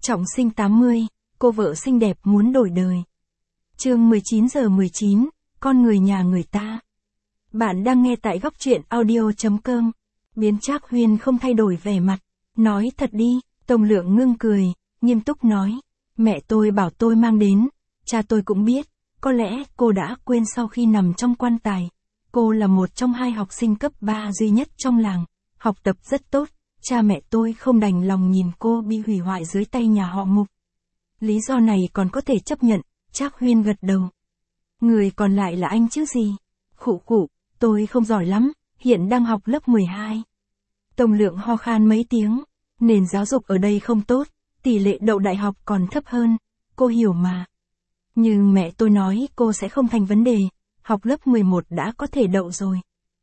Trọng sinh 80, cô vợ xinh đẹp muốn đổi đời. Chương 19:19, con người nhà người ta. Bạn đang nghe tại góc truyện audio.com. Biến Trác Huyên không thay đổi vẻ mặt. Nói thật đi, Tông Lượng ngưng cười, nghiêm túc nói. Mẹ tôi bảo tôi mang đến, cha tôi cũng biết, có lẽ cô đã quên sau khi nằm trong quan tài. Cô là một trong 2 học sinh cấp 3 duy nhất trong làng, học tập rất tốt, cha mẹ tôi không đành lòng nhìn cô bị hủy hoại dưới tay nhà họ Mục. Lý do này còn có thể chấp nhận, Trác Huyên gật đầu. Người còn lại là anh chứ gì? Khụ khụ, tôi không giỏi lắm, hiện đang học lớp 12. Tông Lượng ho khan mấy tiếng, nền giáo dục ở đây không tốt, tỷ lệ đậu đại học còn thấp hơn, cô hiểu mà. Nhưng mẹ tôi nói cô sẽ không thành vấn đề, học lớp 11 đã có thể đậu rồi.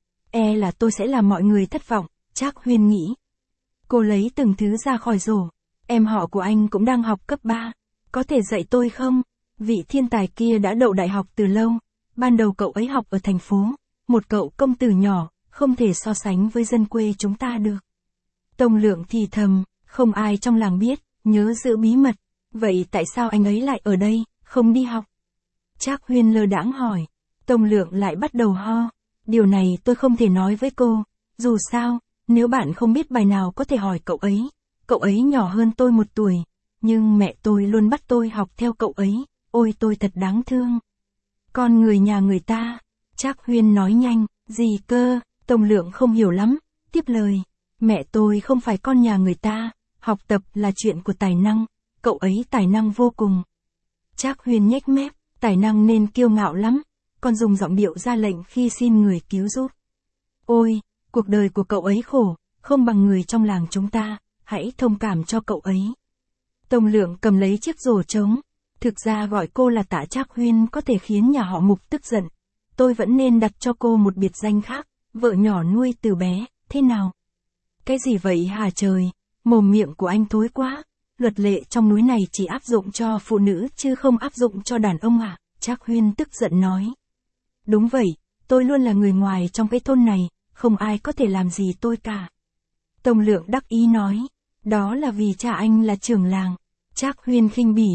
E là tôi sẽ làm mọi người thất vọng, Trác Huyên nghĩ. Cô lấy từng thứ ra khỏi rổ, em họ của anh cũng đang học cấp 3, có thể dạy tôi không? Vị thiên tài kia đã đậu đại học từ lâu, ban đầu cậu ấy học ở thành phố, một cậu công tử nhỏ, không thể so sánh với dân quê chúng ta được. Tông Lượng thì thầm, không ai trong làng biết, nhớ giữ bí mật, vậy tại sao anh ấy lại ở đây, không đi học? Trác Huyên lơ đãng hỏi, Tông Lượng lại bắt đầu ho, điều này tôi không thể nói với cô, dù sao, nếu bạn không biết bài nào có thể hỏi cậu ấy nhỏ hơn tôi 1 tuổi, nhưng mẹ tôi luôn bắt tôi học theo cậu ấy, ôi tôi thật đáng thương. Con người nhà người ta, Trác Huyên nói nhanh, gì cơ, Tông Lượng không hiểu lắm, tiếp lời, mẹ tôi không phải con nhà người ta, học tập là chuyện của tài năng, cậu ấy tài năng vô cùng. Trác Huyên nhếch mép, tài năng nên kiêu ngạo lắm, còn dùng giọng điệu ra lệnh khi xin người cứu giúp. Ôi, cuộc đời của cậu ấy khổ, không bằng người trong làng chúng ta, hãy thông cảm cho cậu ấy. Tông Lượng cầm lấy chiếc rổ trống, thực ra gọi cô là Tạ Trác Huyên có thể khiến nhà họ Mục tức giận. Tôi vẫn nên đặt cho cô một biệt danh khác, vợ nhỏ nuôi từ bé, thế nào? Cái gì vậy hả trời, mồm miệng của anh thối quá, luật lệ trong núi này chỉ áp dụng cho phụ nữ chứ không áp dụng cho đàn ông à? Trác Huyên tức giận nói. Đúng vậy, tôi luôn là người ngoài trong cái thôn này, không ai có thể làm gì tôi cả. Tông Lượng đắc ý nói, đó là vì cha anh là trưởng làng. Trác Huyên khinh bỉ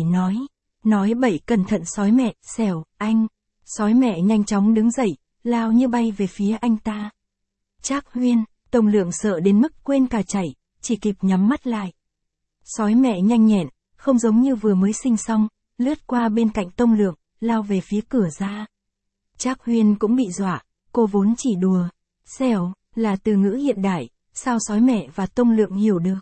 nói bậy cẩn thận sói mẹ, xẻo, anh. Sói mẹ nhanh chóng đứng dậy, lao như bay về phía anh ta. Trác Huyên, Tông Lượng sợ đến mức quên cả chạy, chỉ kịp nhắm mắt lại. Sói mẹ nhanh nhẹn, không giống như vừa mới sinh xong, lướt qua bên cạnh Tông Lượng, lao về phía cửa ra. Trác Huyên cũng bị dọa, cô vốn chỉ đùa. Xẻo, là từ ngữ hiện đại, sao sói mẹ và Tông Lượng hiểu được.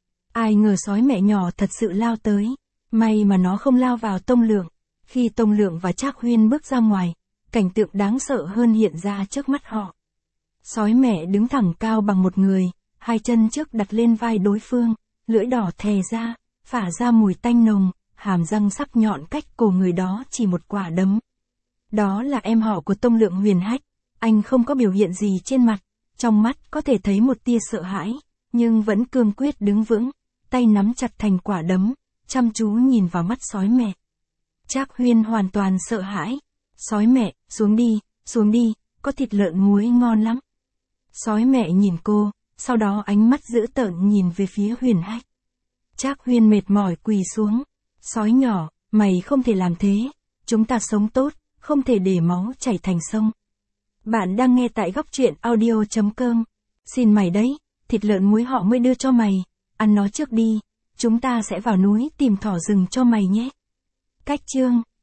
Ai ngờ sói mẹ nhỏ thật sự lao tới, may mà nó không lao vào Tông Lượng. Khi Tông Lượng và Trác Huyên bước ra ngoài, cảnh tượng đáng sợ hơn hiện ra trước mắt họ. Sói mẹ đứng thẳng cao bằng một người, 2 chân trước đặt lên vai đối phương, lưỡi đỏ thè ra, phả ra mùi tanh nồng, hàm răng sắc nhọn cách cổ người đó chỉ một quả đấm. Đó là em họ của Tông Lượng, Huyền Hách, anh không có biểu hiện gì trên mặt, trong mắt có thể thấy một tia sợ hãi, nhưng vẫn cương quyết đứng vững, tay nắm chặt thành quả đấm, chăm chú nhìn vào mắt sói mẹ. Trác Huyên hoàn toàn sợ hãi. Sói mẹ, xuống đi, có thịt lợn muối ngon lắm. Sói mẹ nhìn cô, sau đó ánh mắt dữ tợn nhìn về phía Huyền Hách. Trác Huyên mệt mỏi quỳ xuống. Sói nhỏ, mày không thể làm thế, chúng ta sống tốt, không thể để máu chảy thành sông. Bạn đang nghe tại góc truyện audio.com. Xin mày đấy, thịt lợn muối họ mới đưa cho mày, ăn nó trước đi, chúng ta sẽ vào núi tìm thỏ rừng cho mày nhé. Cách chương